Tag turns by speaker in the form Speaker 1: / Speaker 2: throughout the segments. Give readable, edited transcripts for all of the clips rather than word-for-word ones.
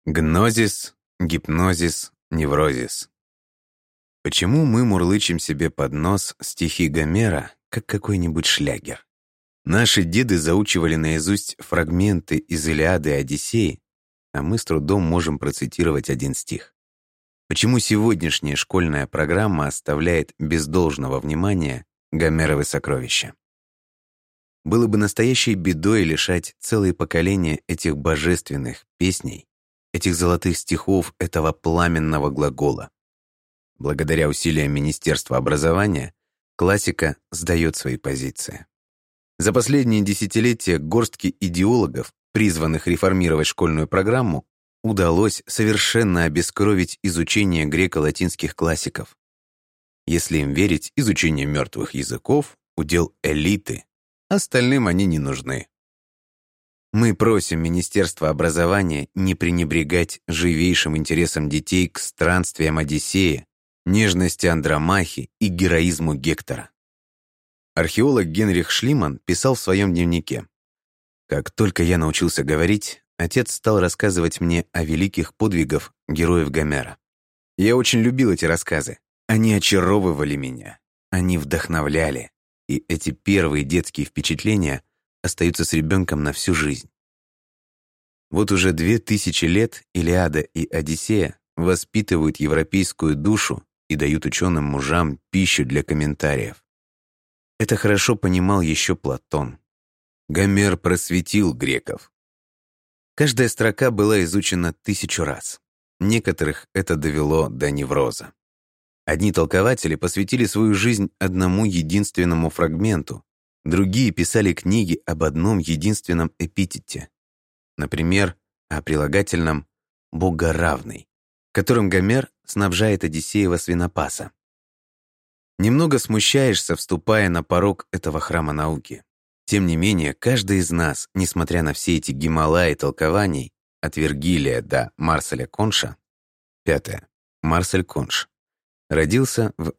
Speaker 1: Гнозис, гипнозис, неврозис. Почему мы мурлычем себе под нос стихи Гомера, как какой-нибудь шлягер? Наши деды заучивали наизусть фрагменты из Илиады и Одиссеи, а мы с трудом можем процитировать один стих. Почему сегодняшняя школьная программа оставляет без должного внимания Гомеровы сокровища? Было бы настоящей бедой лишать целые поколения этих божественных песней, этих золотых стихов, этого пламенного глагола. Благодаря усилиям Министерства образования классика сдает свои позиции. За последние десятилетия горстке идеологов, призванных реформировать школьную программу, удалось совершенно обескровить изучение греко-латинских классиков. Если им верить, изучение мертвых языков – удел элиты, остальным они не нужны. Мы просим Министерство образования не пренебрегать живейшим интересом детей к странствиям Одиссея, нежности Андромахи и героизму Гектора. Археолог Генрих Шлиман писал в своем дневнике: «Как только я научился говорить, отец стал рассказывать мне о великих подвигах героев Гомера. Я очень любил эти рассказы. Они очаровывали меня, они вдохновляли, и эти первые детские впечатления остаются с ребенком на всю жизнь». Вот уже 2000 лет Илиада и Одиссея воспитывают европейскую душу и дают ученым мужам пищу для комментариев. Это хорошо понимал еще Платон. Гомер просветил греков. Каждая строка была изучена 1000 раз. Некоторых это довело до невроза. Одни толкователи посвятили свою жизнь одному единственному фрагменту, другие писали книги об одном единственном эпитете. Например, о прилагательном «богоравный», которым Гомер снабжает Одиссеева свинопаса. Немного смущаешься, вступая на порог этого храма науки. Тем не менее, каждый из нас, несмотря на все эти Гималаи толкований, от Вергилия до Марселя Конша, 5. Марсель Конш, родился в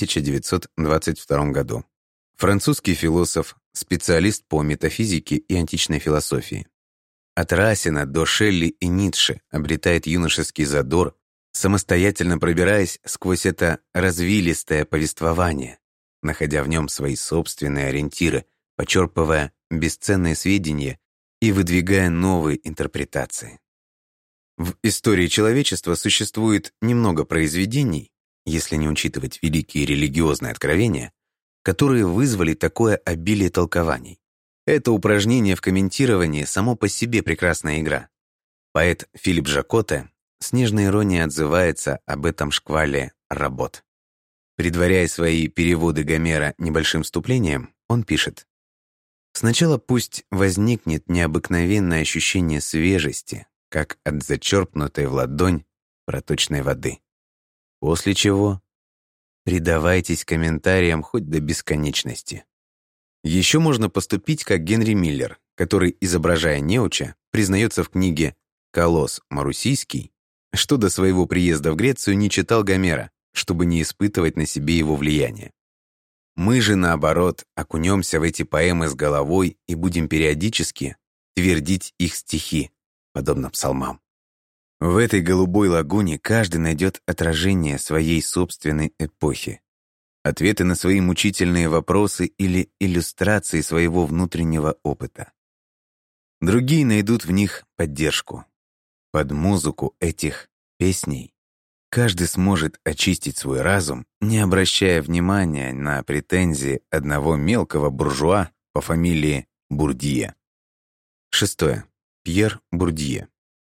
Speaker 1: 1922 году. Французский философ, специалист по метафизике и античной философии. От Расина до Шелли и Ницше обретает юношеский задор, самостоятельно пробираясь сквозь это развилистое повествование, находя в нем свои собственные ориентиры, почерпывая бесценные сведения и выдвигая новые интерпретации. В истории человечества существует немного произведений, если не учитывать великие религиозные откровения, которые вызвали такое обилие толкований. Это упражнение в комментировании само по себе прекрасная игра. Поэт Филипп Жакоте с нежной иронией отзывается об этом шквале работ. Предваряя свои переводы Гомера небольшим вступлением, он пишет: «Сначала пусть возникнет необыкновенное ощущение свежести, как от зачерпнутой в ладонь проточной воды. После чего предавайтесь комментариям хоть до бесконечности». Еще можно поступить как Генри Миллер, который, изображая неуча, признается в книге «Колосс Марусийский», что до своего приезда в Грецию не читал Гомера, чтобы не испытывать на себе его влияние. Мы же, наоборот, окунемся в эти поэмы с головой и будем периодически твердить их стихи, подобно псалмам. В этой голубой лагуне каждый найдет отражение своей собственной эпохи, ответы на свои мучительные вопросы или иллюстрации своего внутреннего опыта. Другие найдут в них поддержку. Под музыку этих песней каждый сможет очистить свой разум, не обращая внимания на претензии одного мелкого буржуа по фамилии Бурдье. 6. Пьер Бурдье.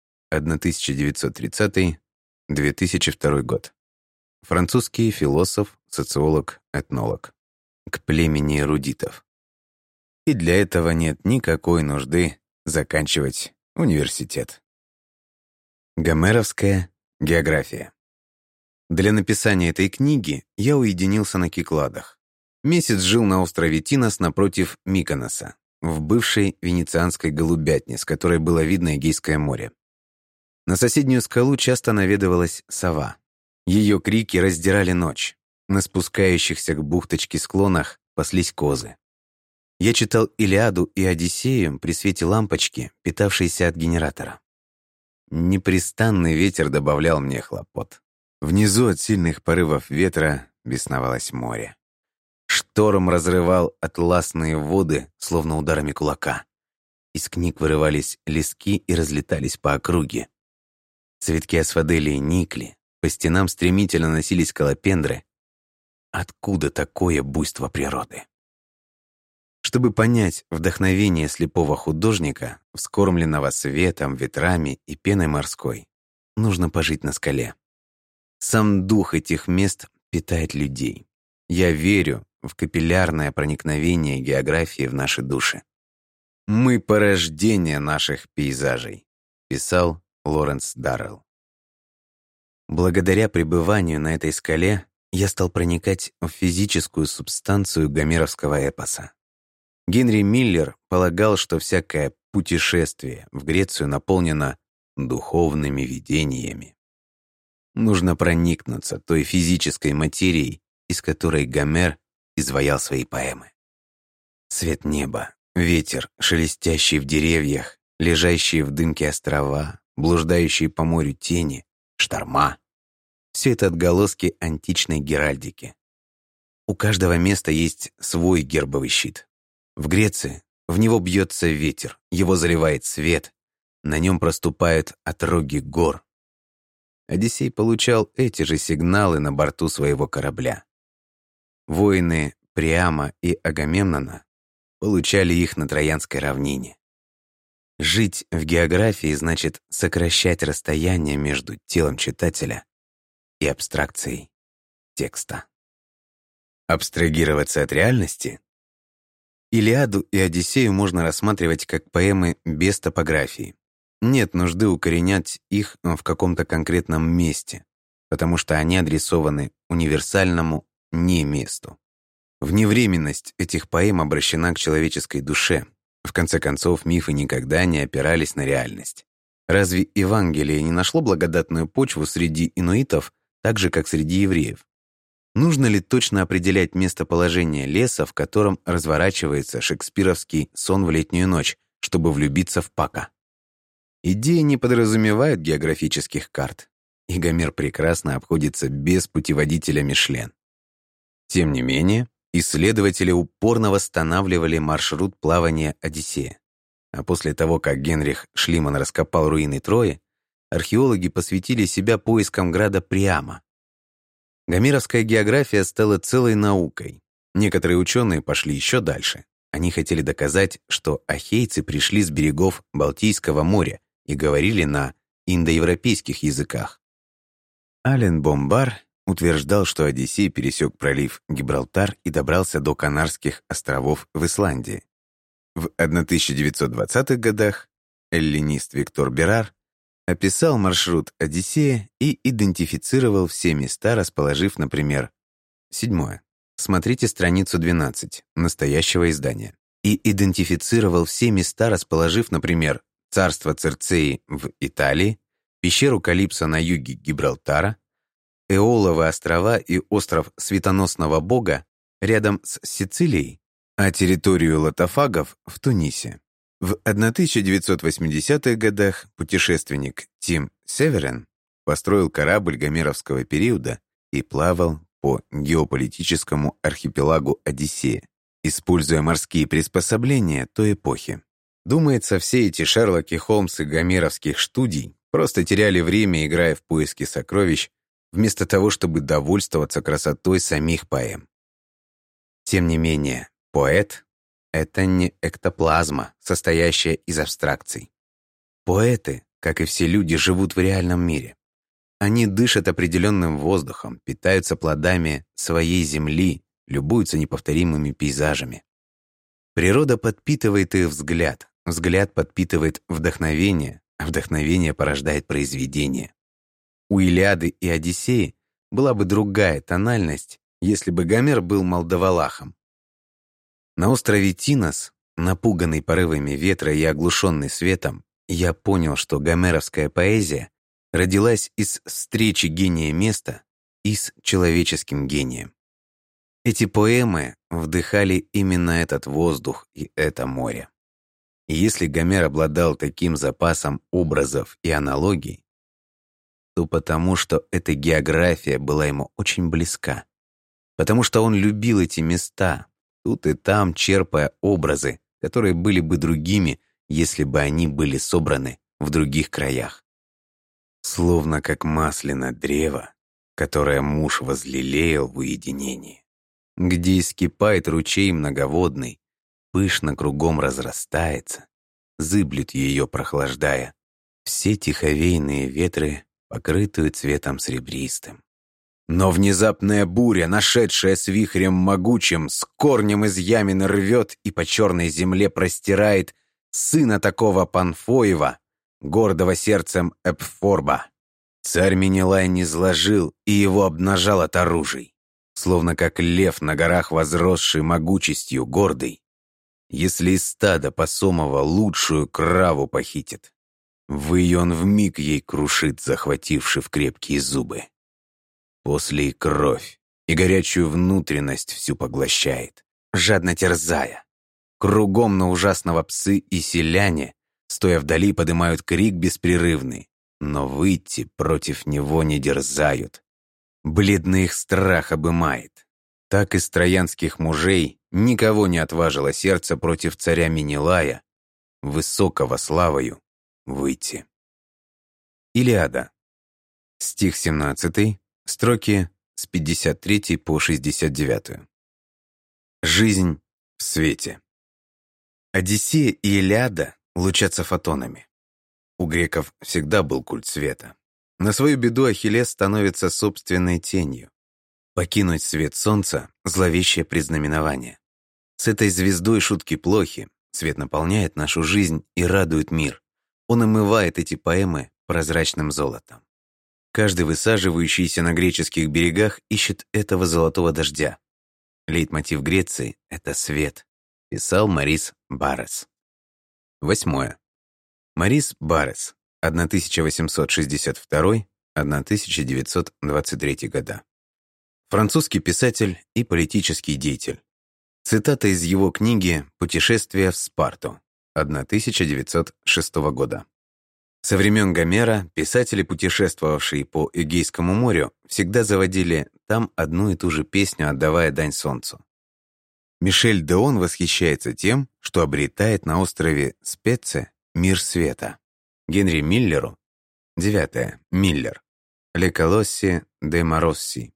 Speaker 1: 1930-2002 год. Французский философ, социолог, этнолог. К племени эрудитов. И для этого нет никакой нужды заканчивать университет. Гомеровская география. Для написания этой книги я уединился на Кикладах. Месяц жил на острове Тинос напротив Миконоса, в бывшей венецианской голубятне, с которой было видно Эгейское море. На соседнюю скалу часто наведывалась сова. Ее крики раздирали ночь. На спускающихся к бухточке склонах паслись козы. Я читал Илиаду и Одиссею при свете лампочки, питавшейся от генератора. Непрестанный ветер добавлял мне хлопот. Внизу от сильных порывов ветра бесновалось море. Шторм разрывал атласные воды, словно ударами кулака. Из книг вырывались листки и разлетались по округе. Цветки асфаделии никли, по стенам стремительно носились скалопендры. Откуда такое буйство природы? Чтобы понять вдохновение слепого художника, вскормленного светом, ветрами и пеной морской, нужно пожить на скале. Сам дух этих мест питает людей. Я верю в капиллярное проникновение географии в наши души. «Мы порождение наших пейзажей», — писал Лоренс Даррелл. Благодаря пребыванию на этой скале я стал проникать в физическую субстанцию гомеровского эпоса. Генри Миллер полагал, что всякое путешествие в Грецию наполнено духовными видениями. Нужно проникнуться той физической материей, из которой Гомер изваял свои поэмы. Цвет неба, ветер, шелестящий в деревьях, лежащие в дымке острова, блуждающие по морю тени, шторма — все это отголоски античной геральдики. У каждого места есть свой гербовый щит. В Греции в него бьется ветер, его заливает свет, на нем проступают отроги гор. Одиссей получал эти же сигналы на борту своего корабля. Воины Приама и Агамемнона получали их на Троянской равнине. Жить в географии значит сокращать расстояние между телом читателя и абстракцией текста. Абстрагироваться от реальности? Илиаду и Одиссею можно рассматривать как поэмы без топографии. Нет нужды укоренять их в каком-то конкретном месте, потому что они адресованы универсальному не-месту. Вневременность этих поэм обращена к человеческой душе. В конце концов, мифы никогда не опирались на реальность. Разве Евангелие не нашло благодатную почву среди инуитов, так же, как среди евреев? Нужно ли точно определять местоположение леса, в котором разворачивается шекспировский «Сон в летнюю ночь», чтобы влюбиться в Пака? Идеи не подразумевают географических карт, и Гомер прекрасно обходится без путеводителя Мишлен. Тем не менее, исследователи упорно восстанавливали маршрут плавания Одиссея. А после того, как Генрих Шлиман раскопал руины Трои, археологи посвятили себя поискам града Приама. Гомеровская география стала целой наукой. Некоторые ученые пошли еще дальше. Они хотели доказать, что ахейцы пришли с берегов Балтийского моря и говорили на индоевропейских языках. Ален Бомбар утверждал, что Одиссей пересек пролив Гибралтар и добрался до Канарских островов в Исландии. В 1920-х годах эллинист Виктор Берар описал маршрут Одиссея и идентифицировал все места, расположив, например, 7. Смотрите страницу 12 настоящего издания. И идентифицировал все места, расположив, например, царство Цирцеи в Италии, пещеру Калипсо на юге Гибралтара, Эоловы острова и остров Светоносного бога рядом с Сицилией, а территорию лотофагов в Тунисе. В 1980-х годах путешественник Тим Северен построил корабль гомеровского периода и плавал по геополитическому архипелагу Одиссея, используя морские приспособления той эпохи. Думается, все эти Шерлоки Холмсы гомеровских студий просто теряли время, играя в поиски сокровищ, вместо того, чтобы довольствоваться красотой самих поэм. Тем не менее, поэт — это не эктоплазма, состоящая из абстракций. Поэты, как и все люди, живут в реальном мире. Они дышат определенным воздухом, питаются плодами своей земли, любуются неповторимыми пейзажами. Природа подпитывает их взгляд, взгляд подпитывает вдохновение, а вдохновение порождает произведение. У Илиады и Одиссеи была бы другая тональность, если бы Гомер был молдовалахом. На острове Тинос, напуганный порывами ветра и оглушенный светом, я понял, что гомеровская поэзия родилась из встречи гения места и с человеческим гением. Эти поэмы вдыхали именно этот воздух и это море. И если Гомер обладал таким запасом образов и аналогий, то потому, что эта география была ему очень близка. Потому что он любил эти места, тут и там черпая образы, которые были бы другими, если бы они были собраны в других краях. Словно как масляное древо, которое муж возлелеял в уединении, где искипает ручей многоводный, пышно кругом разрастается, зыблет ее прохлаждая, все тиховейные ветры, покрытую цветом серебристым. Но внезапная буря, нашедшая с вихрем могучим, с корнем из ямины рвет и по черной земле простирает сына такого Панфоева, гордого сердцем Эпфорба. Царь Менелай не зложил и его обнажал от оружий, словно как лев на горах возросший могучестью гордый. Если из стада посомого лучшую краву похитит, вый он вмиг ей крушит, захвативши в крепкие зубы. После и кровь, и горячую внутренность всю поглощает, жадно терзая. Кругом на ужасного псы и селяне, стоя вдали, подымают крик беспрерывный, но выйти против него не дерзают. Бледный их страх обымает. Так из троянских мужей никого не отважило сердце против царя Менелая, высокого славою, выйти. Илиада. Стих 17, строки с 53 по 69. Жизнь в свете. Одиссея и Илиада лучатся фотонами. У греков всегда был культ света. На свою беду Ахиллес становится собственной тенью. Покинуть свет солнца — зловещее предзнаменование. С этой звездой шутки плохи, свет наполняет нашу жизнь и радует мир. Он омывает эти поэмы прозрачным золотом. Каждый высаживающийся на греческих берегах ищет этого золотого дождя. Лейтмотив Греции — это свет, писал Морис Баррес. 8. Морис Баррес, 1862-1923 года. Французский писатель и политический деятель. Цитата из его книги «Путешествие в Спарту» 1906 года. Со времен Гомера писатели, путешествовавшие по Эгейскому морю, всегда заводили там одну и ту же песню, отдавая дань солнцу. Мишель Деон восхищается тем, что обретает на острове Спеце мир света. Генри Миллеру, 9. Миллер, «Le Colossi de Marossi»,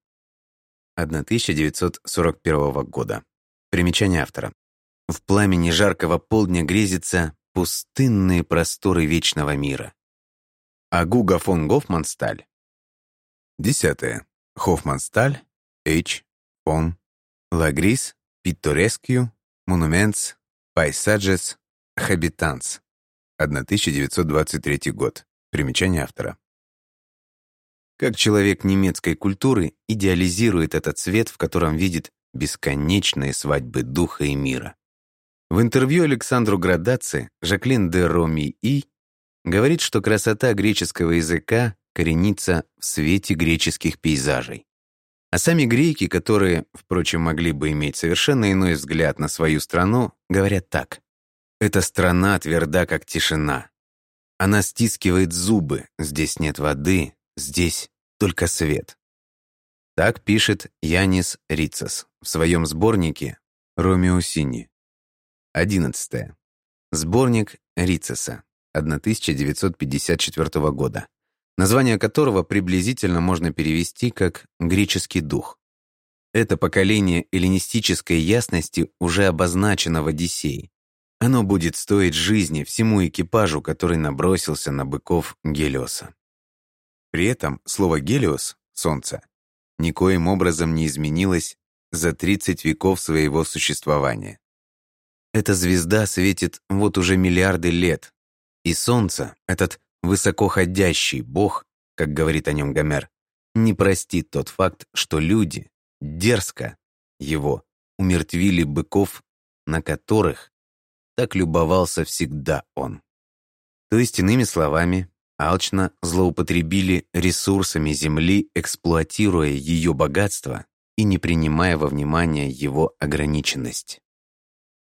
Speaker 1: 1941 года. Примечание автора. В пламени жаркого полдня грезятся пустынные просторы вечного мира. А Гуго фон Гофмансталь. 10. Хофмансталь, H. фон Лагрис, Pittoresque, Monuments, Paysages, Habitants, 1923 год. Примечание автора. Как человек немецкой культуры идеализирует этот свет, в котором видит бесконечные свадьбы духа и мира. В интервью Александру Градаци Жаклин де Роми-И говорит, что красота греческого языка коренится в свете греческих пейзажей. А сами греки, которые, впрочем, могли бы иметь совершенно иной взгляд на свою страну, говорят так. «Эта страна тверда, как тишина. Она стискивает зубы, здесь нет воды, здесь только свет». Так пишет Янис Рицос в своем сборнике «Ромео Сини». 11. Сборник Рицоса 1954 года, название которого приблизительно можно перевести как «греческий дух». Это поколение эллинистической ясности уже обозначено в «Одиссее». Оно будет стоить жизни всему экипажу, который набросился на быков Гелиоса. При этом слово «Гелиос» — «солнце» никоим образом не изменилось за 30 веков своего существования. Эта звезда светит вот уже миллиарды лет, и солнце, этот высокоходящий бог, как говорит о нем Гомер, не простит тот факт, что люди дерзко его умертвили быков, на которых так любовался всегда он. То есть, иными словами, алчно злоупотребили ресурсами земли, эксплуатируя ее богатство и не принимая во внимание его ограниченность.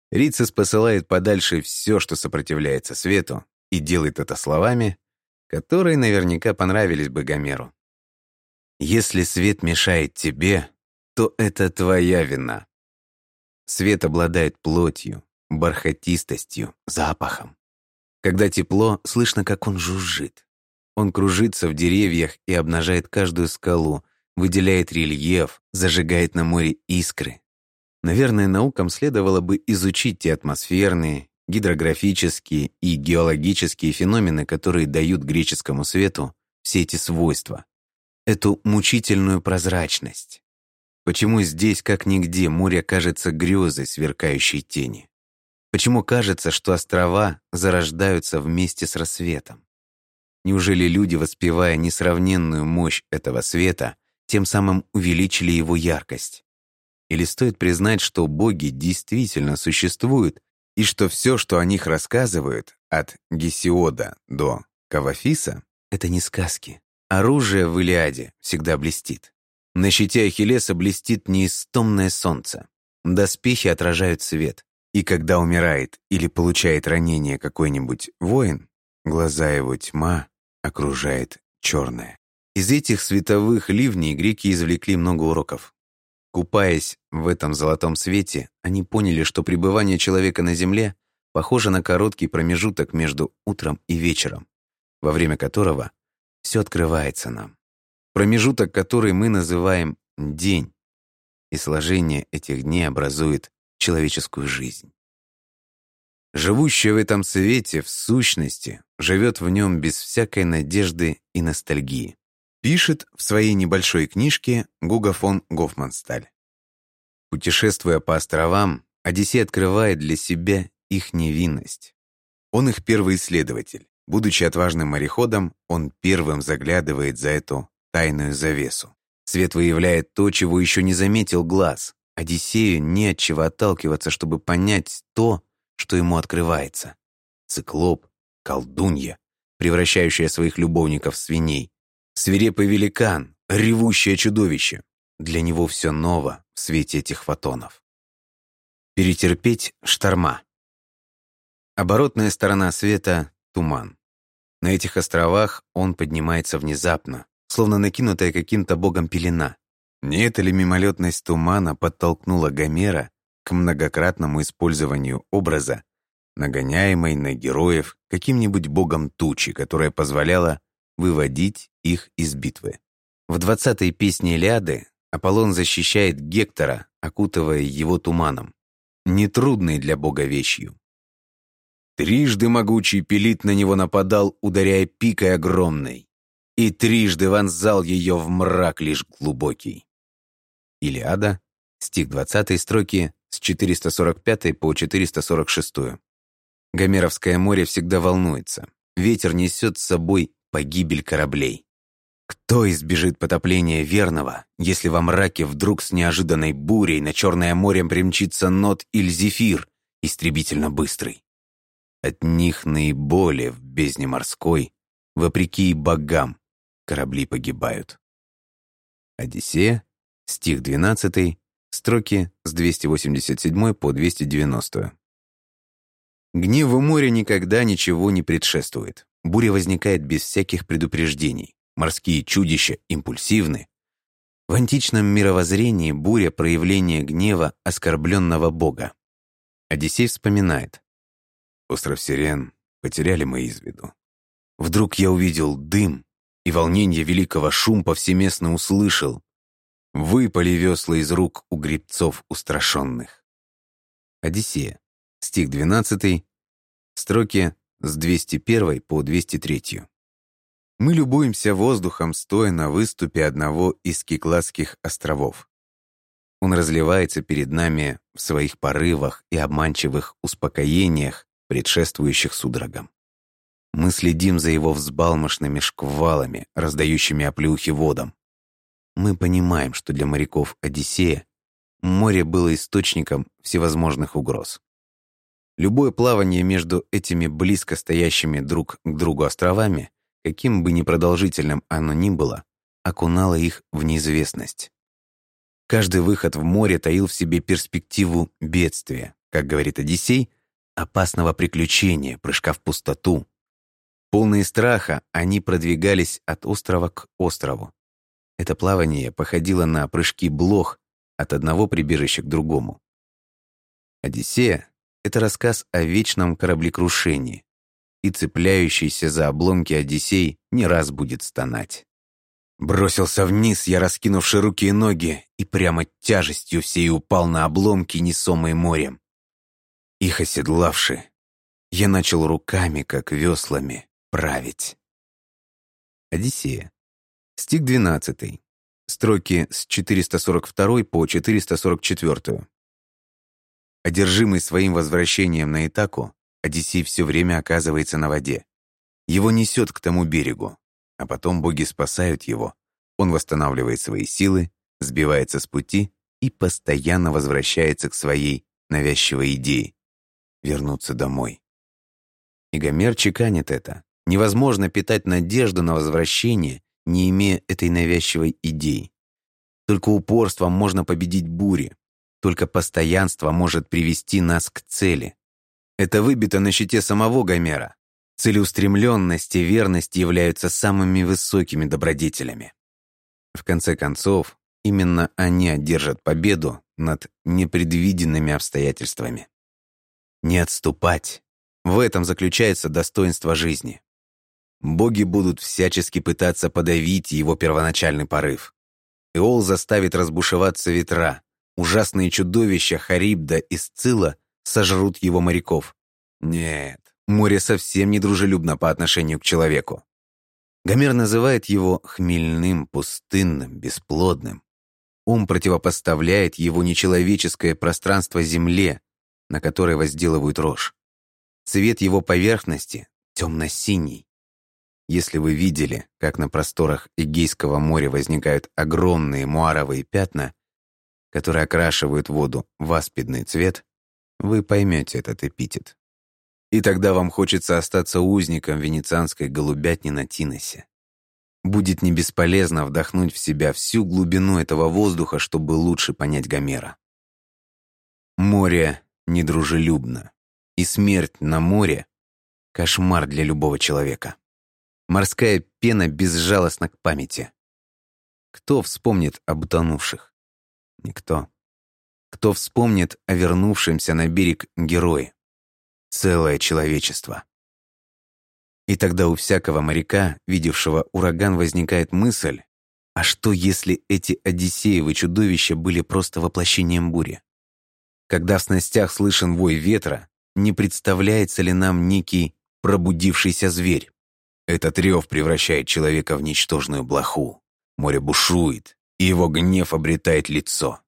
Speaker 1: Риццес посылает подальше все, что сопротивляется свету, и делает это словами, которые наверняка понравились бы Гомеру. «Если свет мешает тебе, то это твоя вина». Свет обладает плотью, бархатистостью, запахом. Когда тепло, слышно, как он жужжит. Он кружится в деревьях и обнажает каждую скалу, выделяет рельеф, зажигает на море искры. Наверное, наукам следовало бы изучить те атмосферные, гидрографические и геологические феномены, которые дают греческому свету все эти свойства, эту мучительную прозрачность. Почему здесь, как нигде, море кажется грезой сверкающей тени? Почему кажется, что острова зарождаются вместе с рассветом? Неужели люди, воспевая несравненную мощь этого света, тем самым увеличили его яркость? Или стоит признать, что боги действительно существуют, и что все, что о них рассказывают, от Гесиода до Кавафиса, это не сказки? Оружие в Илиаде всегда блестит. На щите Ахиллеса блестит неистомное солнце. Доспехи отражают свет. И когда умирает или получает ранение какой-нибудь воин, глаза его тьма окружает черное. Из этих световых ливней греки извлекли много уроков. Купаясь в этом золотом свете, они поняли, что пребывание человека на земле похоже на короткий промежуток между утром и вечером, во время которого все открывается нам. Промежуток, который мы называем день, и сложение этих дней образует человеческую жизнь. Живущая в этом свете, в сущности, живет в нем без всякой надежды и ностальгии. Пишет в своей небольшой книжке Гуго фон Гофмансталь. Путешествуя по островам, Одиссей открывает для себя их невинность. Он их первый исследователь. Будучи отважным мореходом, он первым заглядывает за эту тайную завесу. Свет выявляет то, чего еще не заметил глаз. Одиссею не от чего отталкиваться, чтобы понять то, что ему открывается. Циклоп, колдунья, превращающая своих любовников в свиней. Свирепый великан, ревущее чудовище. Для него все ново в свете этих фотонов. Перетерпеть шторма. Оборотная сторона света — туман. На этих островах он поднимается внезапно, словно накинутая каким-то богом пелена. Не эта ли мимолетность тумана подтолкнула Гомера к многократному использованию образа, нагоняемой на героев каким-нибудь богом тучи, которая позволяла выводить их из битвы? В 20-й песне Илиады Аполлон защищает Гектора, окутывая его туманом, нетрудной для бога вещью. Трижды могучий Пелит на него нападал, ударяя пикой огромной, и трижды вонзал ее в мрак лишь глубокий. Илиада, стих 20, строки с 445 по 446. Гомеровское море всегда волнуется. Ветер несет с собой погибель кораблей. Кто избежит потопления верного, если во мраке вдруг с неожиданной бурей на Черное море примчится Нот или Зефир, истребительно быстрый? От них наиболее в бездне морской, вопреки и богам, корабли погибают. Одиссея, стих 12, строки с 287 по 290. Гневу моря никогда ничего не предшествует. Буря возникает без всяких предупреждений. Морские чудища импульсивны. В античном мировоззрении буря — проявление гнева оскорбленного бога. Одиссей вспоминает: «Остров Сирен потеряли мы из виду. Вдруг я увидел дым, и волнение великого шум повсеместно услышал. Выпали весла из рук у гребцов устрашенных». Одиссея, стих 12, строки с 201 по 203. Мы любуемся воздухом, стоя на выступе одного из Кикладских островов. Он разливается перед нами в своих порывах и обманчивых успокоениях, предшествующих судорогам. Мы следим за его взбалмошными шквалами, раздающими оплеухи водам. Мы понимаем, что для моряков Одиссея море было источником всевозможных угроз. Любое плавание между этими близко стоящими друг к другу островами, каким бы непродолжительным оно ни было, окунало их в неизвестность. Каждый выход в море таил в себе перспективу бедствия, как говорит Одиссей, опасного приключения, прыжка в пустоту. Полные страха, они продвигались от острова к острову. Это плавание походило на прыжки блох от одного прибежища к другому. «Одиссея» — это рассказ о вечном кораблекрушении, и цепляющийся за обломки Одиссей не раз будет стонать. Бросился вниз, я раскинувши руки и ноги, и прямо тяжестью всей упал на обломки, несомые морем. Их оседлавши, я начал руками, как веслами, править. Одиссея. Стих 12. Строки с 442 по 444. Одержимый своим возвращением на Итаку, Одиссей все время оказывается на воде. Его несет к тому берегу, а потом боги спасают его. Он восстанавливает свои силы, сбивается с пути и постоянно возвращается к своей навязчивой идее — вернуться домой. И Гомер чеканит это. Невозможно питать надежду на возвращение, не имея этой навязчивой идеи. Только упорством можно победить бури. Только постоянство может привести нас к цели. Это выбито на щите самого Гомера. Целеустремленность и верность являются самыми высокими добродетелями. В конце концов, именно они одержат победу над непредвиденными обстоятельствами. Не отступать — в этом заключается достоинство жизни. Боги будут всячески пытаться подавить его первоначальный порыв. Эол заставит разбушеваться ветра. Ужасные чудовища Харибда и Сцилла сожрут его моряков. Нет, море совсем не дружелюбно по отношению к человеку. Гомер называет его хмельным, пустынным, бесплодным. Он противопоставляет его нечеловеческое пространство земле, на которой возделывают рожь. Цвет его поверхности темно-синий. Если вы видели, как на просторах Эгейского моря возникают огромные муаровые пятна, которые окрашивают воду в аспидный цвет, вы поймете этот эпитет. И тогда вам хочется остаться узником венецианской голубятни на Тиносе. Будет не бесполезно вдохнуть в себя всю глубину этого воздуха, чтобы лучше понять Гомера. Море недружелюбно, и смерть на море — кошмар для любого человека. Морская пена безжалостна к памяти. Кто вспомнит об утонувших? Никто. Кто вспомнит о вернувшемся на берег герое? Целое человечество. И тогда у всякого моряка, видевшего ураган, возникает мысль, а что, если эти Одиссеевы чудовища были просто воплощением бури? Когда в снастях слышен вой ветра, не представляется ли нам некий пробудившийся зверь? Этот рев превращает человека в ничтожную блоху. Море бушует, и его гнев обретает лицо.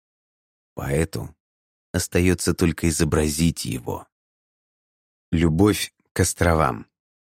Speaker 1: Поэту остается только изобразить его. Любовь к островам.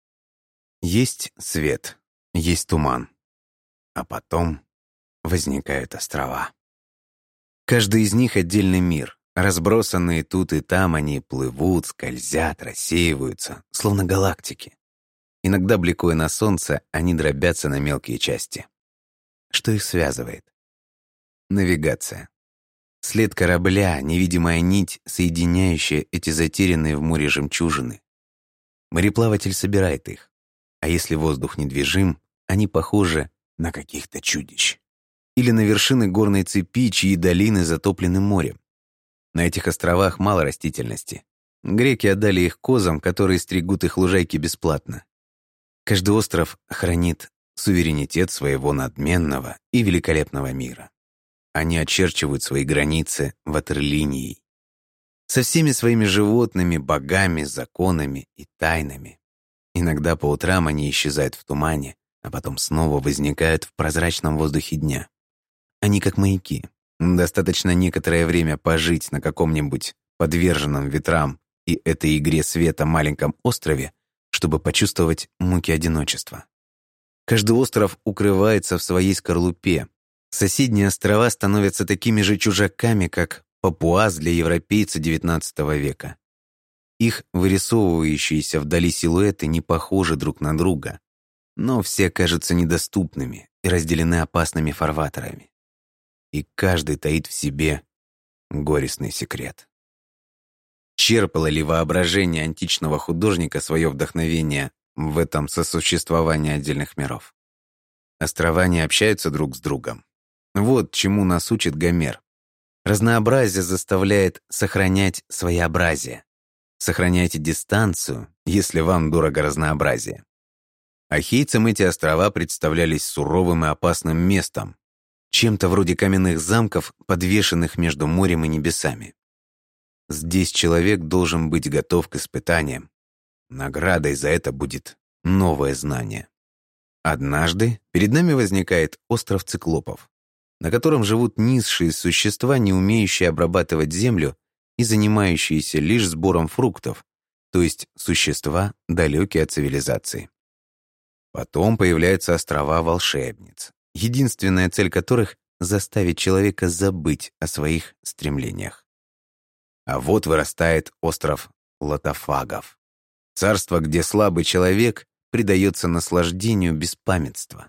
Speaker 1: Есть свет, есть туман, а потом возникают острова. Каждый из них — отдельный мир. Разбросанные тут и там они плывут, скользят, рассеиваются, словно галактики. Иногда, бликуя на солнце, они дробятся на мелкие части. Что их связывает? Навигация. След корабля — невидимая нить, соединяющая эти затерянные в море жемчужины. Мореплаватель собирает их. А если воздух недвижим, они похожи на каких-то чудищ. Или на вершины горной цепи, чьи долины затоплены морем. На этих островах мало растительности. Греки отдали их козам, которые стригут их лужайки бесплатно. Каждый остров хранит суверенитет своего надменного и великолепного мира. Они очерчивают свои границы ватерлинией. Со всеми своими животными, богами, законами и тайнами. Иногда по утрам они исчезают в тумане, а потом снова возникают в прозрачном воздухе дня. Они как маяки. Достаточно некоторое время пожить на каком-нибудь подверженном ветрам и этой игре света маленьком острове, чтобы почувствовать муки одиночества. Каждый остров укрывается в своей скорлупе. Соседние острова становятся такими же чужаками, как Папуас для европейца XIX века. Их вырисовывающиеся вдали силуэты не похожи друг на друга, но все кажутся недоступными и разделены опасными фарватерами. И каждый таит в себе горестный секрет. черпало ли воображение античного художника свое вдохновение в этом сосуществовании отдельных миров. Острова не общаются друг с другом. Вот чему нас учит Гомер. Разнообразие заставляет сохранять своеобразие. Сохраняйте дистанцию, если вам дорого разнообразие. Ахейцам эти острова представлялись суровым и опасным местом, чем-то вроде каменных замков, подвешенных между морем и небесами. Здесь человек должен быть готов к испытаниям. Наградой за это будет новое знание. Однажды перед нами возникает остров циклопов, на котором живут низшие существа, не умеющие обрабатывать землю и занимающиеся лишь сбором фруктов, то есть существа, далекие от цивилизации. Потом появляются острова волшебниц, единственная цель которых — заставить человека забыть о своих стремлениях. А вот вырастает остров лотофагов, царство, где слабый человек предается наслаждению беспамятства.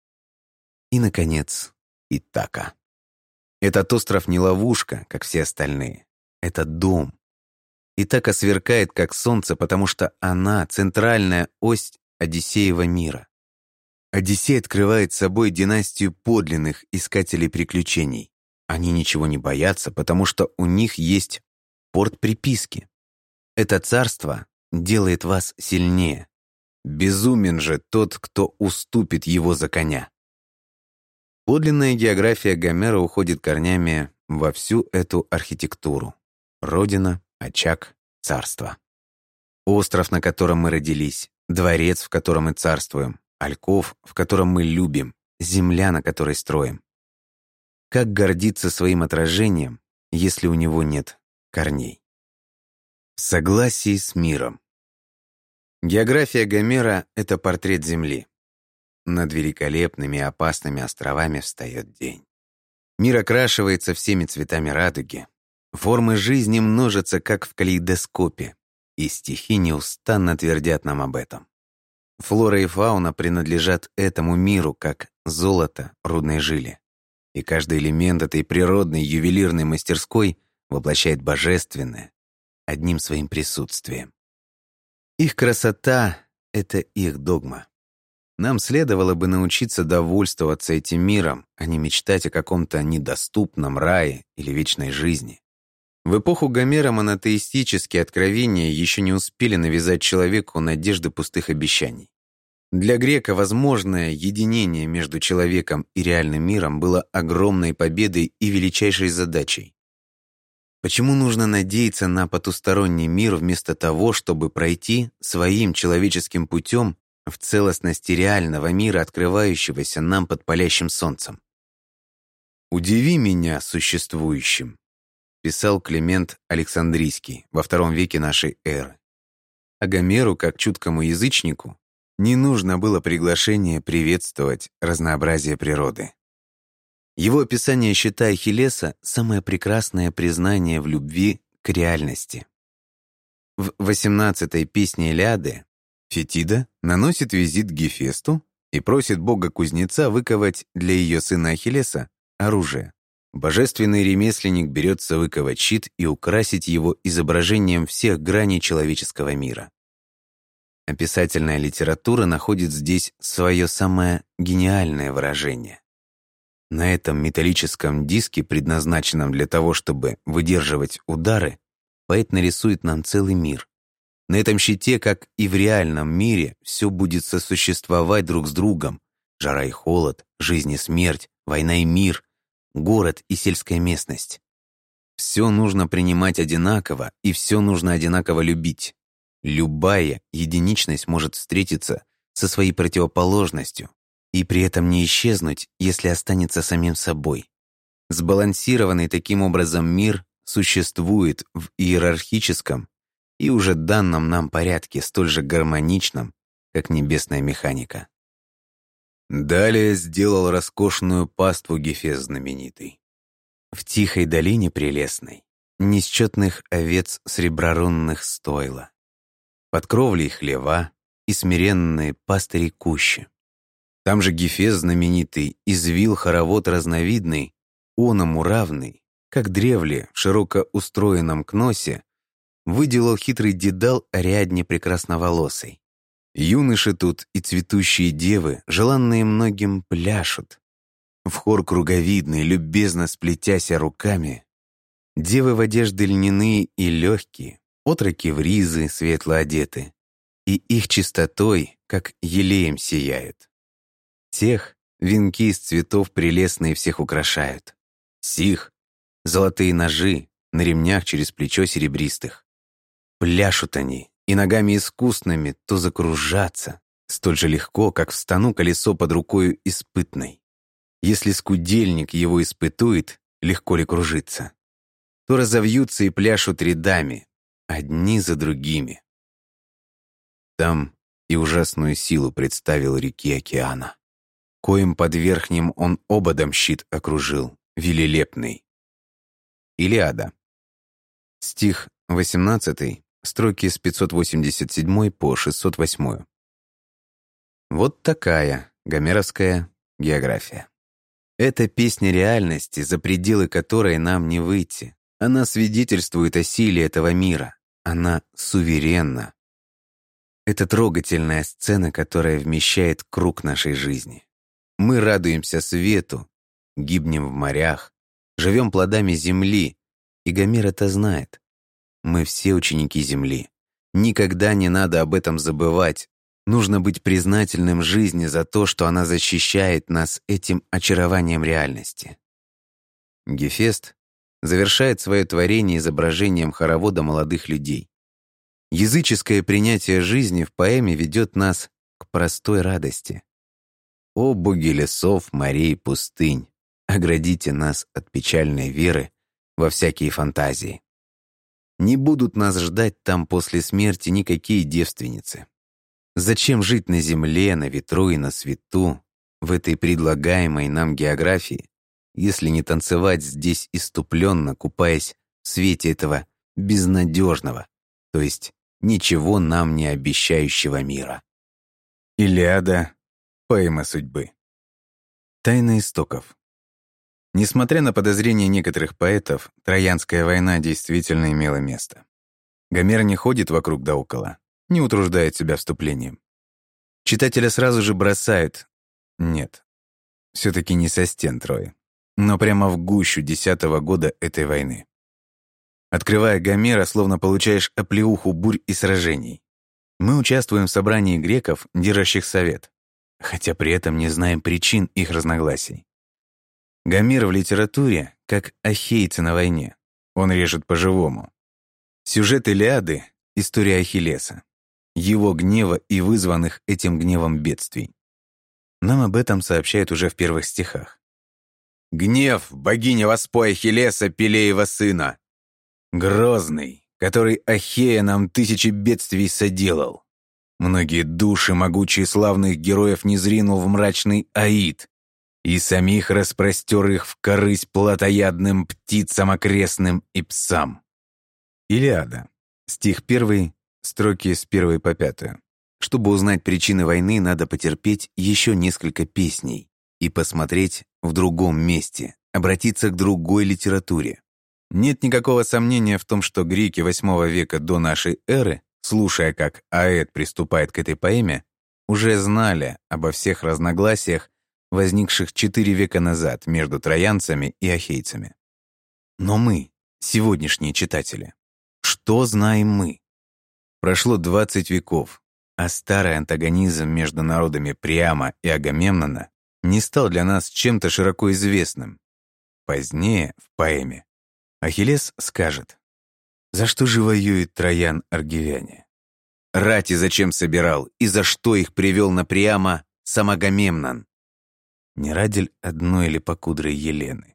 Speaker 1: И, наконец, Итака. Этот остров не ловушка, как все остальные. Это дом. Итака сверкает, как солнце, потому что она — центральная ось Одиссеева мира. Одиссей открывает собой династию подлинных искателей приключений. Они ничего не боятся, потому что у них есть порт приписки. Это царство делает вас сильнее. Безумен же тот, кто уступит его за коня. Подлинная география Гомера уходит корнями во всю эту архитектуру. Родина, очаг, царство. Остров, на котором мы родились, дворец, в котором мы царствуем, альков, в котором мы любим, земля, на которой строим. Как гордиться своим отражением, если у него нет корней? В согласии с миром. География Гомера — это портрет Земли. Над великолепными и опасными островами встает день. Мир окрашивается всеми цветами радуги. Формы жизни множатся, как в калейдоскопе, и стихи неустанно твердят нам об этом. Флора и фауна принадлежат этому миру, как золото рудной жили. И каждый элемент этой природной ювелирной мастерской воплощает божественное одним своим присутствием. Их красота — это их догма. Нам следовало бы научиться довольствоваться этим миром, а не мечтать о каком-то недоступном рае или вечной жизни. В эпоху Гомера монотеистические откровения еще не успели навязать человеку надежды пустых обещаний. Для грека возможное единение между человеком и реальным миром было огромной победой и величайшей задачей. Почему нужно надеяться на потусторонний мир вместо того, чтобы пройти своим человеческим путем в целостности реального мира, открывающегося нам под палящим солнцем? «Удиви меня существующим», — писал Климент Александрийский во II веке нашей эры. А Гомеру, как чуткому язычнику, не нужно было приглашение приветствовать разнообразие природы. Его описание щита Ахиллеса — самое прекрасное признание в любви к реальности. В 18-й песне Илиады Фетида наносит визит к Гефесту и просит бога-кузнеца выковать для ее сына Ахиллеса оружие. Божественный ремесленник берется выковать щит и украсить его изображением всех граней человеческого мира. Описательная литература находит здесь свое самое гениальное выражение. На этом металлическом диске, предназначенном для того, чтобы выдерживать удары, поэт нарисует нам целый мир. На этом щите, как и в реальном мире, все будет сосуществовать друг с другом. Жара и холод, жизнь и смерть, война и мир, город и сельская местность. Все нужно принимать одинаково, и все нужно одинаково любить. Любая единичность может встретиться со своей противоположностью и при этом не исчезнуть, если останется самим собой. Сбалансированный таким образом мир существует в иерархическом и уже данном нам порядке, столь же гармоничном, как небесная механика. Далее сделал роскошную паству Гефест знаменитый. В тихой долине прелестной несчетных овец среброрунных стойла, под кровлей хлева и смиренные пастыри кущи. Там же Гефест знаменитый извил хоровод разновидный, оному равный, как древле в широко устроенном кносе, выделал хитрый Дедал Ариадне прекрасноволосой. Юноши тут и цветущие девы, желанные многим, пляшут. В хор круговидный, любезно сплетяся руками, девы в одежды льняные и легкие, отроки в ризы светло одеты, и их чистотой, как елеем, сияют. Тех венки из цветов прелестные всех украшают. Сих золотые ножи на ремнях через плечо серебристых. Пляшут они, и ногами искусными то закружатся, столь же легко, как в стану колесо под рукою испытной. Если скудельник его испытует, легко ли кружиться, то разовьются и пляшут рядами, одни за другими. Там и ужасную силу представил реки океана, коим под верхним он ободом щит окружил, велелепный. Илиада. Стих 18, строки с 587 по 608. Вот такая гомеровская география. Это песня реальности, за пределы которой нам не выйти. Она свидетельствует о силе этого мира. Она суверенна. Это трогательная сцена, которая вмещает круг нашей жизни. Мы радуемся свету, гибнем в морях, живем плодами земли, и Гомер это знает. Мы все ученики земли. Никогда не надо об этом забывать. Нужно быть признательным жизни за то, что она защищает нас этим очарованием реальности. Гефест завершает свое творение изображением хоровода молодых людей. Языческое принятие жизни в поэме ведет нас к простой радости. О боги лесов, морей, пустынь, оградите нас от печальной веры во всякие фантазии. Не будут нас ждать там после смерти никакие девственницы. Зачем жить на земле, на ветру и на свету, в этой предлагаемой нам географии, если не танцевать здесь иступленно, купаясь в свете этого безнадежного, то есть ничего нам не обещающего мира? Илиада — поэма судьбы. Тайна истоков. Несмотря на подозрения некоторых поэтов, Троянская война действительно имела место. Гомер не ходит вокруг да около, не утруждает себя вступлением. Читателя сразу же бросает. Нет, все-таки не со стен Трои, но прямо в гущу 10-го года этой войны. Открывая Гомера, словно получаешь оплеуху бурь и сражений. Мы участвуем в собрании греков, держащих совет, хотя при этом не знаем причин их разногласий. Гомер в литературе как ахейцы на войне. Он режет по-живому. Сюжет Илиады — история Ахиллеса, его гнева и вызванных этим гневом бедствий. Нам об этом сообщают уже в первых стихах. «Гнев, богиня воспоя Ахиллеса, Пелеева сына, грозный, который Ахея нам тысячи бедствий соделал. Многие души могучие славных героев низринул в мрачный Аид, и самих распростер их в корысть плотоядным птицам окрестным и псам». Илиада. Стих 1, строки с 1 по 5. Чтобы узнать причины войны, надо потерпеть еще несколько песней и посмотреть в другом месте, обратиться к другой литературе. Нет никакого сомнения в том, что греки VIII века до нашей эры, слушая, как Аэт приступает к этой поэме, уже знали обо всех разногласиях, возникших 4 века назад между троянцами и ахейцами. Но мы, сегодняшние читатели, что знаем мы? Прошло 20 веков, а старый антагонизм между народами Приама и Агамемнона не стал для нас чем-то широко известным. Позднее, в поэме, Ахиллес скажет: «За что же воюет Троян-аргивяне? Рати зачем собирал, и за что их привел на Приама сам Агамемнон? Не ради одной ли покудрой Елены?»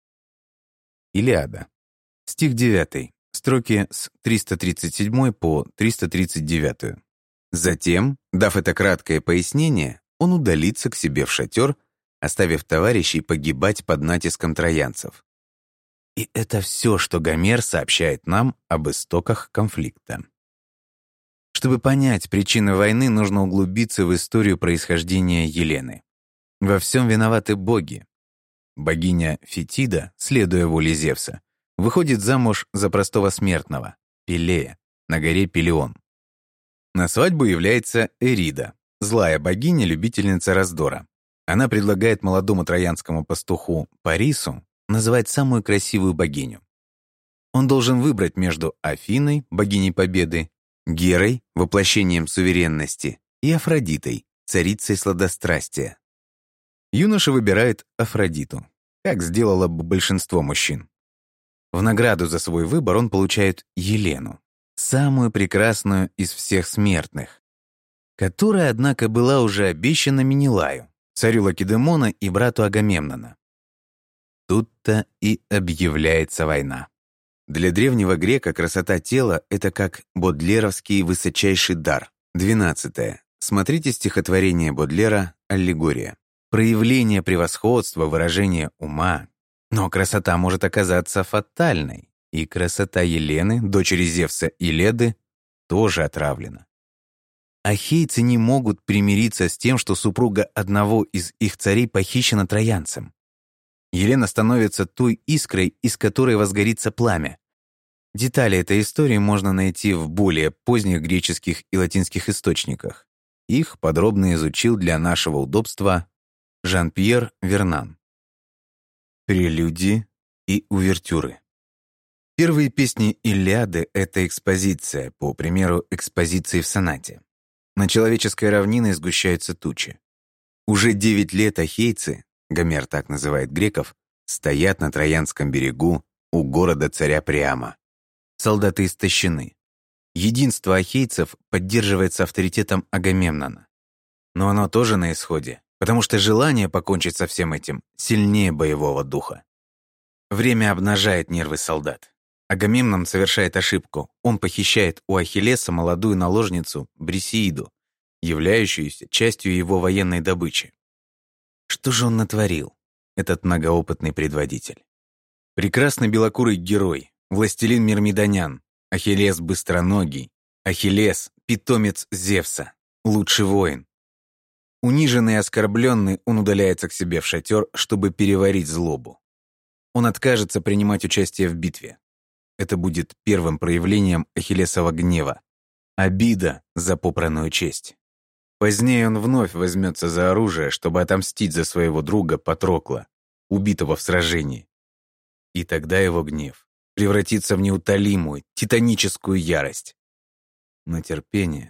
Speaker 1: Илиада. Стих 9, строки с 337 по 339. Затем, дав это краткое пояснение, он удалится к себе в шатер, оставив товарищей погибать под натиском троянцев. И это все, что Гомер сообщает нам об истоках конфликта. Чтобы понять причины войны, нужно углубиться в историю происхождения Елены. Во всем виноваты боги. Богиня Фетида, следуя воле Зевса, выходит замуж за простого смертного, Пелея, на горе Пелион. На свадьбу является Эрида, злая богиня-любительница раздора. Она предлагает молодому троянскому пастуху Парису называть самую красивую богиню. Он должен выбрать между Афиной, богиней победы, Герой, воплощением суверенности, и Афродитой, царицей сладострастия. Юноша выбирает Афродиту, как сделало бы большинство мужчин. В награду за свой выбор он получает Елену, самую прекрасную из всех смертных, которая, однако, была уже обещана Менелаю, царю Лакедемона и брату Агамемнона. Тут-то и объявляется война. Для древнего грека красота тела — это как бодлеровский высочайший дар. 12. Смотрите стихотворение Бодлера «Аллегория». Проявление превосходства, выражение ума. Но красота может оказаться фатальной, и красота Елены, дочери Зевса и Леды, тоже отравлена. Ахейцы не могут примириться с тем, что супруга одного из их царей похищена троянцем. Елена становится той искрой, из которой возгорится пламя. Детали этой истории можно найти в более поздних греческих и латинских источниках. Их подробно изучил для нашего удобства Жан-Пьер Вернан. Прелюдии и увертюры. Первые песни Илиады — это экспозиция, по примеру экспозиции в сонате. На человеческой равнине сгущаются тучи. Уже 9 лет ахейцы, Гомер так называет греков, стоят на Троянском берегу у города царя Приама. Солдаты истощены. Единство ахейцев поддерживается авторитетом Агамемнона. Но оно тоже на исходе, потому что желание покончить со всем этим сильнее боевого духа. Время обнажает нервы солдат. Агамемнон совершает ошибку. Он похищает у Ахиллеса молодую наложницу Брисеиду, являющуюся частью его военной добычи. Что же он натворил, этот многоопытный предводитель? Прекрасный белокурый герой, властелин мирмидонян, Ахиллес быстроногий, Ахиллес — питомец Зевса, лучший воин. Униженный и оскорбленный, он удаляется к себе в шатер, чтобы переварить злобу. Он откажется принимать участие в битве. Это будет первым проявлением Ахиллесова гнева. Обида за попранную честь. Позднее он вновь возьмется за оружие, чтобы отомстить за своего друга Патрокла, убитого в сражении. И тогда его гнев превратится в неутолимую, титаническую ярость. Но терпение.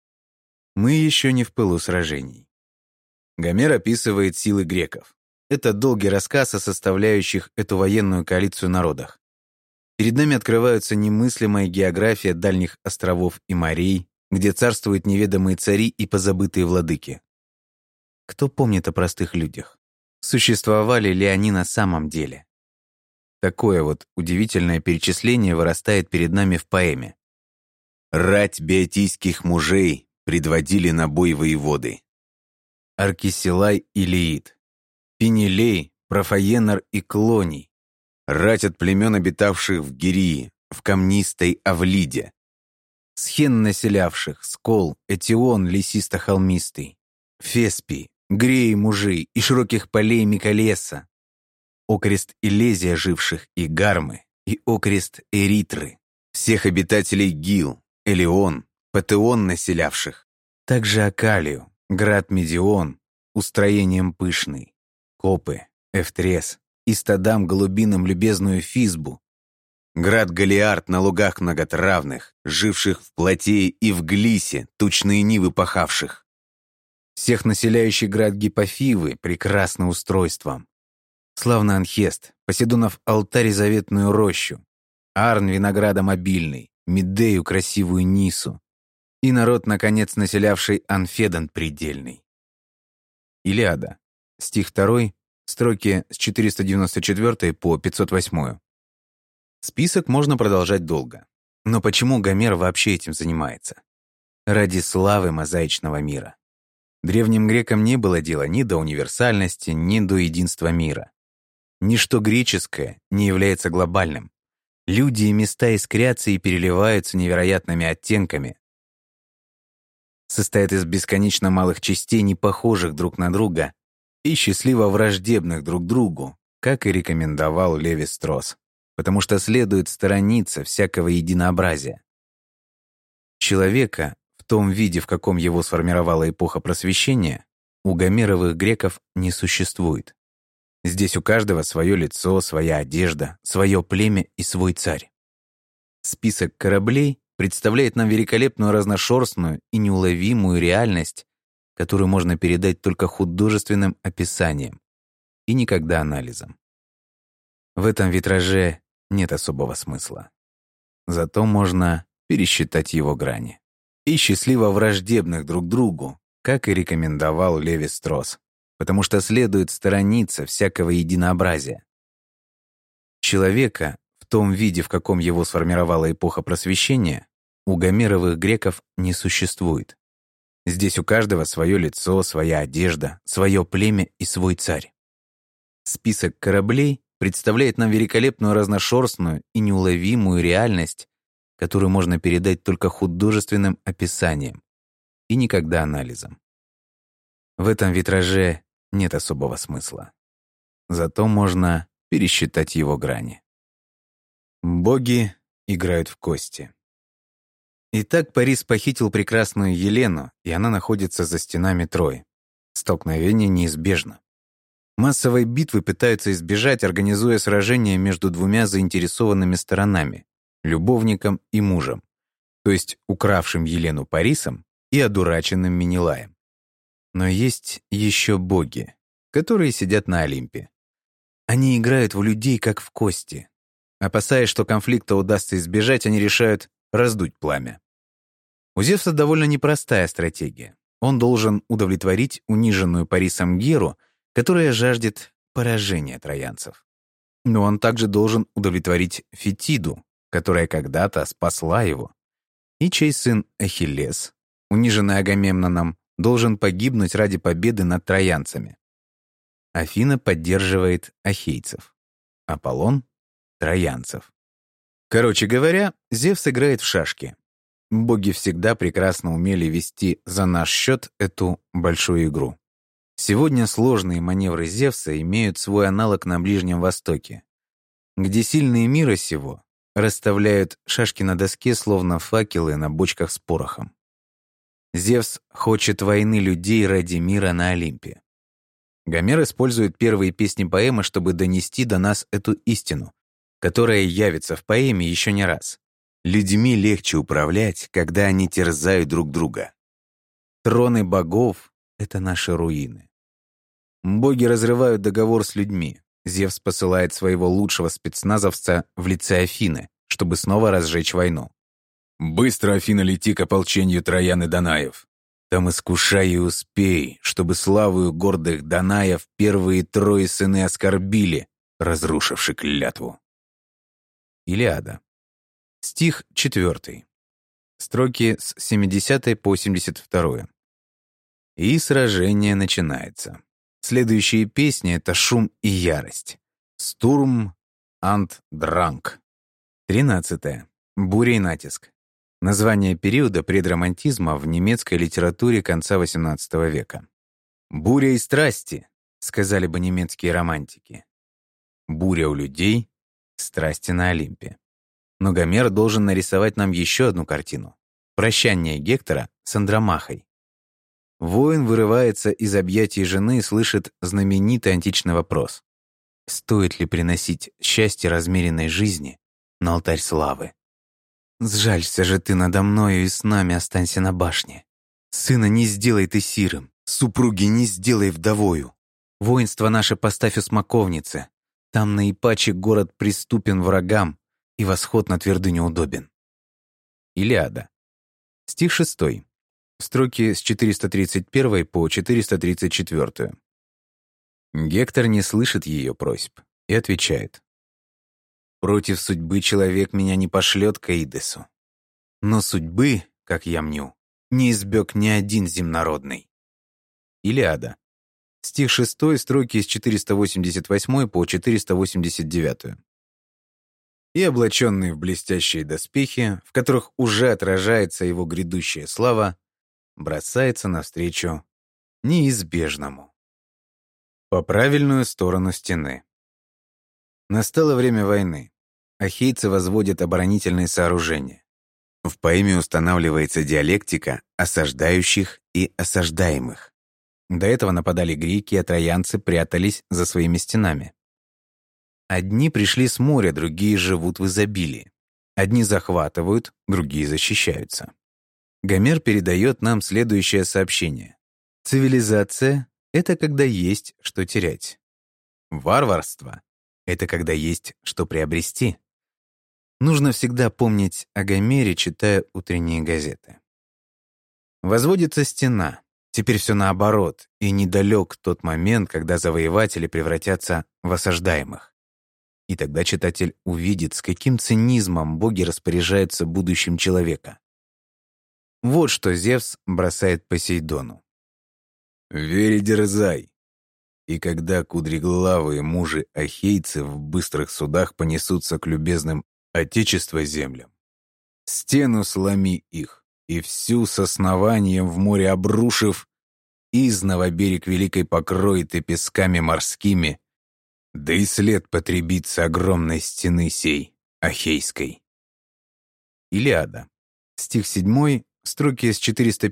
Speaker 1: Мы еще не в пылу сражений. Гомер описывает силы греков. Это долгий рассказ о составляющих эту военную коалицию народах. Перед нами открывается немыслимая география дальних островов и морей, где царствуют неведомые цари и позабытые владыки. Кто помнит о простых людях? Существовали ли они на самом деле? Такое вот удивительное перечисление вырастает перед нами в поэме. «Рать беотийских мужей предводили на бой воеводы. Аркисилай и Леид, Пенелей, Профаенор и Клоний, рать от племен, обитавших в Гирии, в камнистой Авлиде, схен населявших, Скол, Этион лесисто-холмистый, Феспий, Греи мужей и широких полей Миколеса, окрест Илезия живших и Гармы, и окрест Эритры, всех обитателей Гил, Элеон, Патеон населявших, также Акалию, град Медион, устроением пышный, Копы, Эфтрес, и стадам голубиным любезную Физбу, град Галиард на лугах многотравных, живших в Платее и в Глисе, тучные нивы пахавших, всех населяющий град Гипофивы прекрасно устройством, славный Анхест, Поседонов алтарь и заветную рощу, Арн виноградом обильный, Медею красивую Нису, и народ, наконец, населявший Анфедон предельный. Илиада, стих 2, строки с 494 по 508. Список можно продолжать долго. Но почему Гомер вообще этим занимается? Ради славы мозаичного мира. Древним грекам не было дела ни до универсальности, ни до единства мира. Ничто греческое не является глобальным. Люди и места искрятся и переливаются невероятными оттенками. Состоят из бесконечно малых частей, не похожих друг на друга, и счастливо враждебных друг другу, как и рекомендовал Леви-Стросс, потому что следует сторониться всякого единообразия. Человека в том виде, в каком его сформировала эпоха Просвещения, у гомеровых греков не существует. Здесь у каждого свое лицо, своя одежда, свое племя и свой царь. Список кораблей представляет нам великолепную разношерстную и неуловимую реальность, которую можно передать только художественным описанием и никогда анализом. В этом витраже нет особого смысла. Зато можно пересчитать его грани. И счастливо враждебных друг другу, как и рекомендовал Леви-Стросс, потому что следует сторониться всякого единообразия. Человека в том виде, в каком его сформировала эпоха Просвещения, у гомеровых греков не существует. Здесь у каждого свое лицо, своя одежда, свое племя и свой царь. Список кораблей представляет нам великолепную разношерстную и неуловимую реальность, которую можно передать только художественным описанием и никогда анализом. В этом витраже нет особого смысла. Зато можно пересчитать его грани. Боги играют в кости. Итак, Парис похитил прекрасную Елену, и она находится за стенами Трои. Столкновение неизбежно. Массовой битвы пытаются избежать, организуя сражение между двумя заинтересованными сторонами — любовником и мужем, то есть укравшим Елену Парисом и одураченным Менелаем. Но есть еще боги, которые сидят на Олимпе. Они играют в людей, как в кости. Опасаясь, что конфликта удастся избежать, они решают раздуть пламя. У Зевса довольно непростая стратегия. Он должен удовлетворить униженную Парисом Геру, которая жаждет поражения троянцев. Но он также должен удовлетворить Фетиду, которая когда-то спасла его. И чей сын Ахиллес, униженный Агамемноном, должен погибнуть ради победы над троянцами. Афина поддерживает ахейцев. Аполлон — троянцев. Короче говоря, Зевс играет в шашки. Боги всегда прекрасно умели вести за наш счет эту большую игру. Сегодня сложные маневры Зевса имеют свой аналог на Ближнем Востоке, где сильные мира сего расставляют шашки на доске, словно факелы на бочках с порохом. Зевс хочет войны людей ради мира на Олимпе. Гомер использует первые песни поэмы, чтобы донести до нас эту истину, которая явится в поэме еще не раз. Людьми легче управлять, когда они терзают друг друга. Троны богов — это наши руины. Боги разрывают договор с людьми. Зевс посылает своего лучшего спецназовца в лице Афины, чтобы снова разжечь войну. «Быстро, Афина, лети к ополчению Троян и Данаев. Там искушай и успей, чтобы славою гордых Данаев первые трое сыны оскорбили, разрушивши клятву». Илиада. Стих 4. Строки с 70 по 72. И сражение начинается. Следующие песни — это шум и ярость. Стурм and Дранг. 13. Буря и натиск. Название периода предромантизма в немецкой литературе конца XVIII века. «Буря и страсти», — сказали бы немецкие романтики. Буря у людей, страсти на Олимпе. Но Гомер должен нарисовать нам еще одну картину — прощание Гектора с Андромахой. Воин вырывается из объятий жены и слышит знаменитый античный вопрос: стоит ли приносить счастье размеренной жизни на алтарь славы? «Сжалься же ты надо мною и с нами останься на башне. Сына не сделай ты сирым, супруги не сделай вдовою. Воинство наше поставь у смоковницы, там наипаче город приступен врагам, и восход на твердыню удобен». Илиада. Стих 6. Строки с 431 по 434. Гектор не слышит ее просьб и отвечает: «Против судьбы человек меня не пошлет к Аидесу. Но судьбы, как я мню, не избег ни один земнородный». Илиада. Стих 6, строки с 488 по 489. И облаченный в блестящие доспехи, в которых уже отражается его грядущая слава, бросается навстречу неизбежному. По правильную сторону стены. Настало время войны. Ахейцы возводят оборонительные сооружения. В поэме устанавливается диалектика осаждающих и осаждаемых. До этого нападали греки, а троянцы прятались за своими стенами. Одни пришли с моря, другие живут в изобилии. Одни захватывают, другие защищаются. Гомер передает нам следующее сообщение. Цивилизация — это когда есть что терять. Варварство — это когда есть что приобрести. Нужно всегда помнить о Гомере, читая утренние газеты. Возводится стена. Теперь все наоборот, и недалек тот момент, когда завоеватели превратятся в осаждаемых. И тогда читатель увидит, с каким цинизмом боги распоряжаются будущим человека. Вот что Зевс бросает Посейдону. «Вере дерзай, и когда кудреглавые мужи ахейцы в быстрых судах понесутся к любезным отечества землям, стену сломи их, и всю с основанием в море обрушив, изново берег великой покроет и песками морскими, да и след потребит с огромной стены сей, Ахейской». Илиада. Стих 7, строки с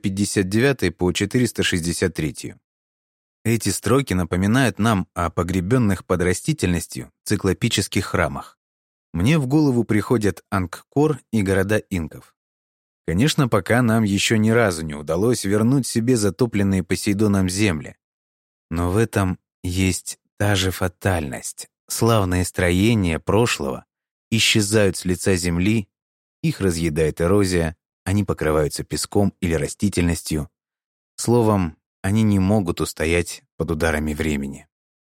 Speaker 1: 459 по 463. Эти строки напоминают нам о погребенных под растительностью циклопических храмах. Мне в голову приходят Ангкор и города инков. Конечно, пока нам еще ни разу не удалось вернуть себе затопленные Посейдоном земли. Но в этом есть та же фатальность. Славные строения прошлого исчезают с лица земли, их разъедает эрозия, они покрываются песком или растительностью. Словом, они не могут устоять под ударами времени.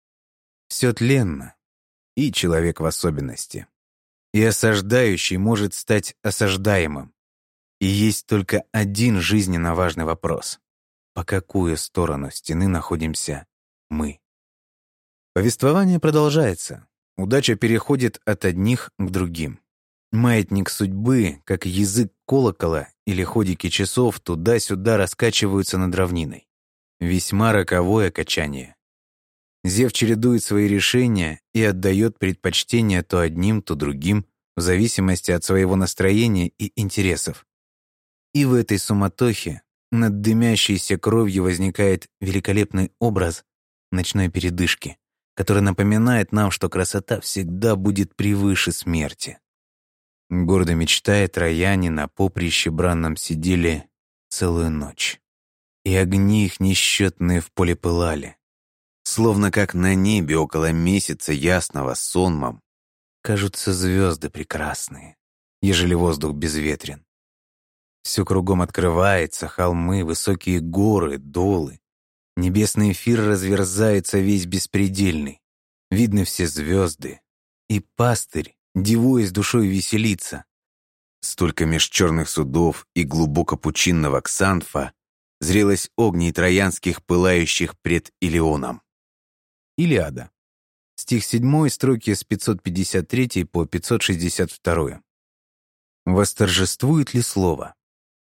Speaker 1: Все тленно, и человек в особенности. И осаждающий может стать осаждаемым. И есть только один жизненно важный вопрос. По какую сторону стены находимся мы? Повествование продолжается. Удача переходит от одних к другим. Маятник судьбы, как язык колокола или ходики часов, туда-сюда раскачиваются над равниной. Весьма роковое качание. Зев чередует свои решения и отдает предпочтение то одним, то другим, в зависимости от своего настроения и интересов. И в этой суматохе над дымящейся кровью возникает великолепный образ ночной передышки, который напоминает нам, что красота всегда будет превыше смерти. Гордо мечтая, трояне на поприще бранном сидели целую ночь. И огни их несчетные в поле пылали. Словно как на небе около месяца ясного сонмом кажутся звезды прекрасные, ежели воздух безветрен. Все кругом открывается, холмы, высокие горы, долы. Небесный эфир разверзается весь беспредельный. Видны все звезды. И пастырь, дивуясь душой, веселится. Столько меж черных судов и глубоко пучинного Ксанфа зрелось огней троянских, пылающих пред Илионом. Илиада. Стих 7, строки с 553 по 562. Восторжествует ли слово?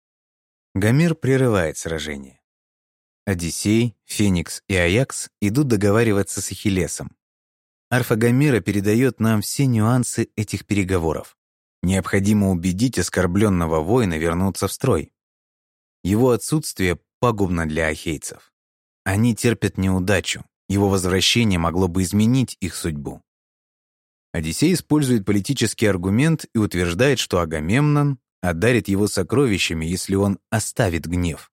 Speaker 1: Гомер прерывает сражение. Одиссей, Феникс и Аякс идут договариваться с Ахиллесом. Арфа Гомера передает нам все нюансы этих переговоров. Необходимо убедить оскорбленного воина вернуться в строй. Его отсутствие пагубно для ахейцев. Они терпят неудачу. Его возвращение могло бы изменить их судьбу. Одиссей использует политический аргумент и утверждает, что Агамемнон одарит его сокровищами, если он оставит гнев.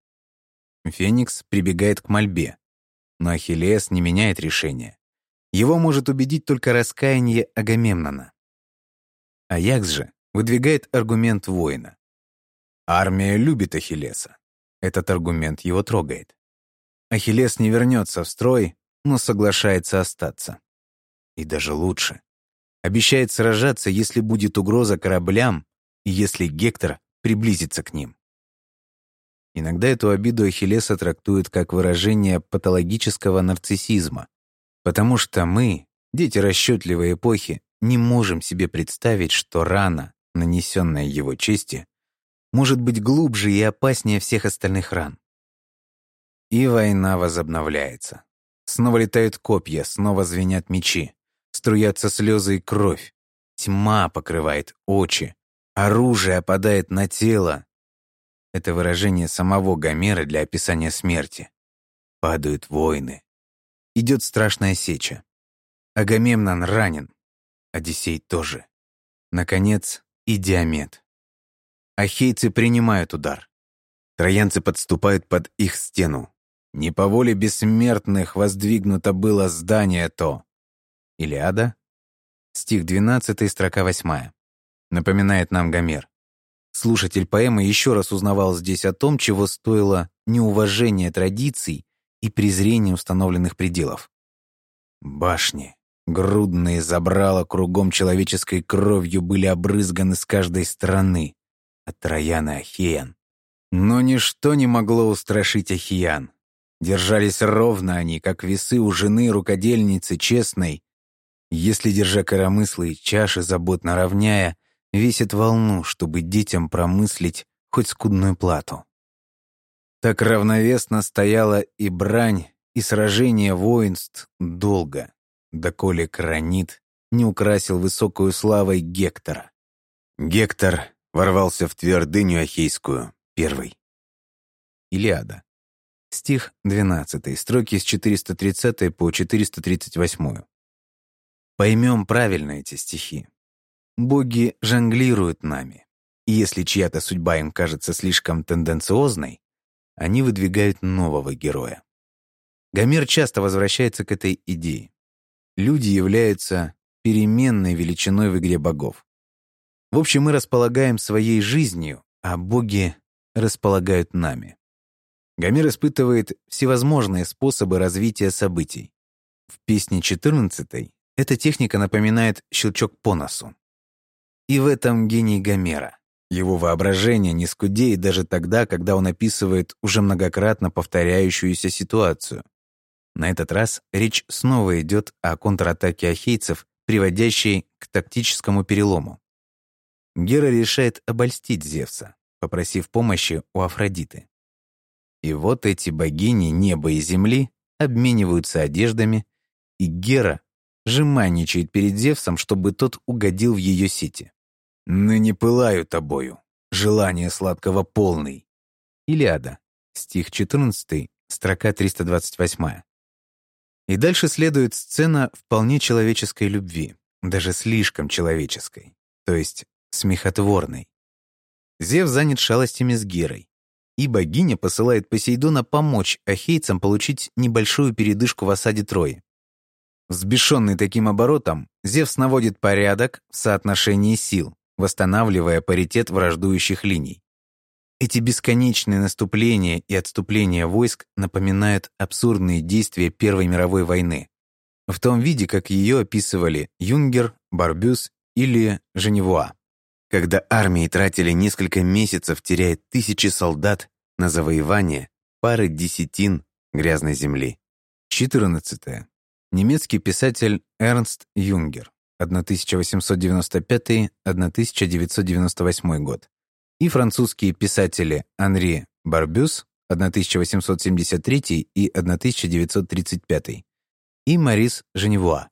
Speaker 1: Феникс прибегает к мольбе, но Ахиллес не меняет решения. Его может убедить только раскаяние Агамемнона. Аякс же выдвигает аргумент воина. Армия любит Ахиллеса. Этот аргумент его трогает. Ахиллес не вернется в строй, но соглашается остаться. И даже лучше. Обещает сражаться, если будет угроза кораблям и если Гектор приблизится к ним. Иногда эту обиду Ахиллеса трактуют как выражение патологического нарциссизма, потому что мы, дети расчетливой эпохи, не можем себе представить, что рана, нанесенная его чести, может быть глубже и опаснее всех остальных ран. И война возобновляется. Снова летают копья, снова звенят мечи, струятся слезы и кровь. Тьма покрывает очи, Оружие опадает на тело. Это выражение самого Гомера для описания смерти. Падают воины. Идет страшная сеча. Агамемнон ранен. Одиссей тоже. Наконец, и Диамет. Ахейцы принимают удар. Троянцы подступают под их стену. Не по воле бессмертных воздвигнуто было здание то. Илиада, стих 12, строка 8. Напоминает нам Гомер. Слушатель поэмы еще раз узнавал здесь о том, чего стоило неуважение традиций и презрение установленных пределов. Башни, грудные забрала кругом человеческой кровью были обрызганы с каждой стороны, от Троян и Ахеян. Но ничто не могло устрашить Ахеян. Держались ровно они, как весы у жены рукодельницы честной, если, держа коромыслы и чаши, заботно равняя, весит волну, чтобы детям промыслить хоть скудную плату. Так равновесно стояла и брань, и сражение воинств долго, доколе Кранит не украсил высокую славой Гектора. Гектор ворвался в твердыню Ахейскую первый. Илиада. Стих 12, строки с 430 по 438. Поймем правильно эти стихи. Боги жонглируют нами, и если чья-то судьба им кажется слишком тенденциозной, они выдвигают нового героя. Гомер часто возвращается к этой идее. Люди являются переменной величиной в игре богов. В общем, мы располагаем своей жизнью, а боги располагают нами. Гомер испытывает всевозможные способы развития событий. В песне 14 эта техника напоминает щелчок по носу. И в этом гений Гомера. Его воображение не скудеет даже тогда, когда он описывает уже многократно повторяющуюся ситуацию. На этот раз речь снова идет о контратаке ахейцев, приводящей к тактическому перелому. Гера решает обольстить Зевса, попросив помощи у Афродиты. И вот эти богини неба и земли обмениваются одеждами, и Гера жеманничает перед Зевсом, чтобы тот угодил в ее сети. «Ныне пылаю тобою, желание сладкого полный». Илиада, стих 14, строка 328. И дальше следует сцена вполне человеческой любви, даже слишком человеческой, то есть смехотворной. Зевс занят шалостями с Герой, и богиня посылает Посейдона помочь ахейцам получить небольшую передышку в осаде Трои. Взбешенный таким оборотом, Зевс наводит порядок в соотношении сил, восстанавливая паритет враждующих линий. Эти бесконечные наступления и отступления войск напоминают абсурдные действия Первой мировой войны, в том виде, как ее описывали Юнгер, Барбюс или Женевуа, когда армии тратили несколько месяцев, теряя тысячи солдат на завоевание пары десятин грязной земли. 14. Немецкий писатель Эрнст Юнгер, 1895-1998 год, и французские писатели Анри Барбюс, 1873 и 1935, и Марис Женевуа,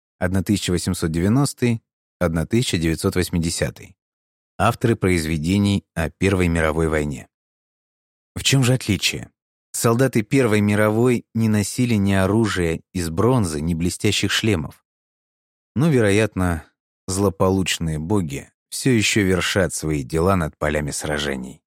Speaker 1: 1890-1980, авторы произведений о Первой мировой войне. В чем же отличие? Солдаты Первой мировой не носили ни оружия из бронзы, ни блестящих шлемов. Но, вероятно, злополучные боги все еще вершат свои дела над полями сражений.